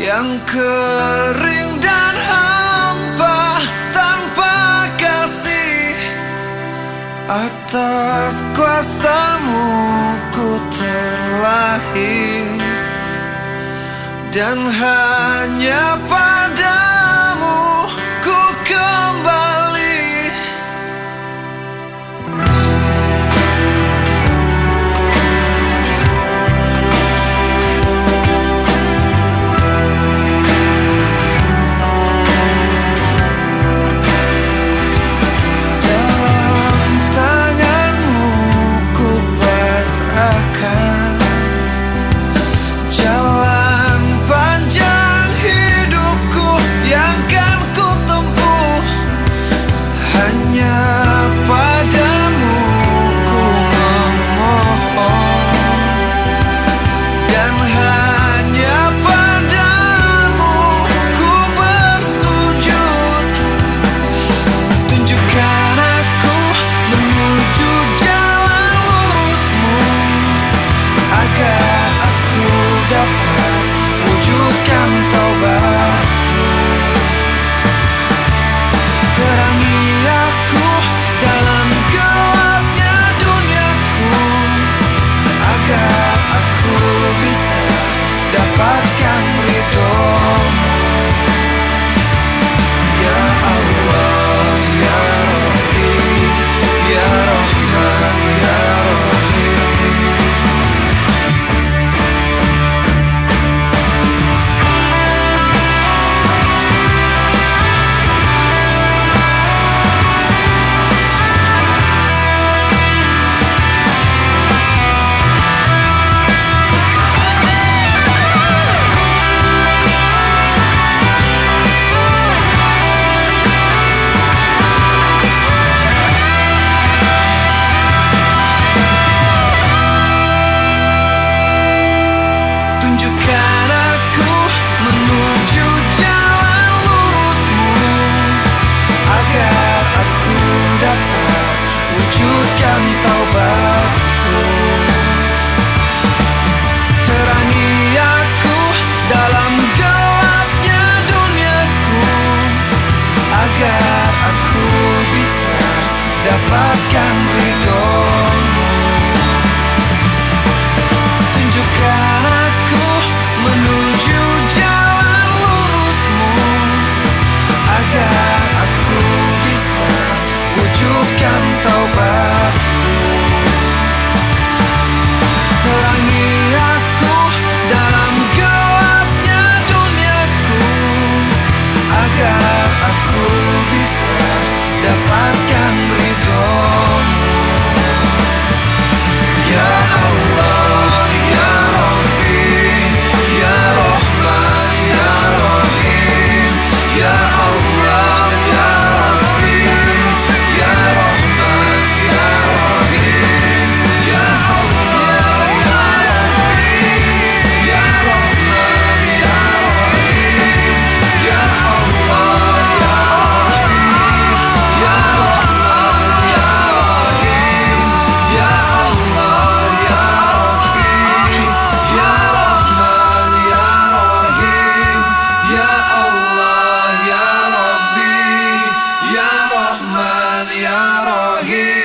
yang kering dan hampa tanpa kasih. Atas kuasamu ku terlahir, dan hanya padamu ku kembali. Dapatkan ridhomu, ya Allah, ya Rabbi, ya Rahman, ya Rahim. Wujudkan taubatku, terangi aku dalam gelapnya duniaku, agar aku bisa dapatkan ridhomu. Tunjukkan aku menuju jalan lurusmu, agar aku bisa wujudkan taubatku. Terangi aku dalam gelapnya duniaku, agar aku bisa dapatkan ridhomu. Ya Allah, ya Rabbi, ya Rahman, ya Rahim. Ya Allah, ya Rabbi, ya Rahman, ya Rahim. Ya Allah, ya Rabbi, ya Rahman, ya Rahim. Ya Allah, ya Rabbi, ya Rahman, ya Rahim. Ya Allah, ya Rabbi, ya Rahman, ya Rahim. Ya Allah, ya Rabbi, ya Rahman, ya Rahim.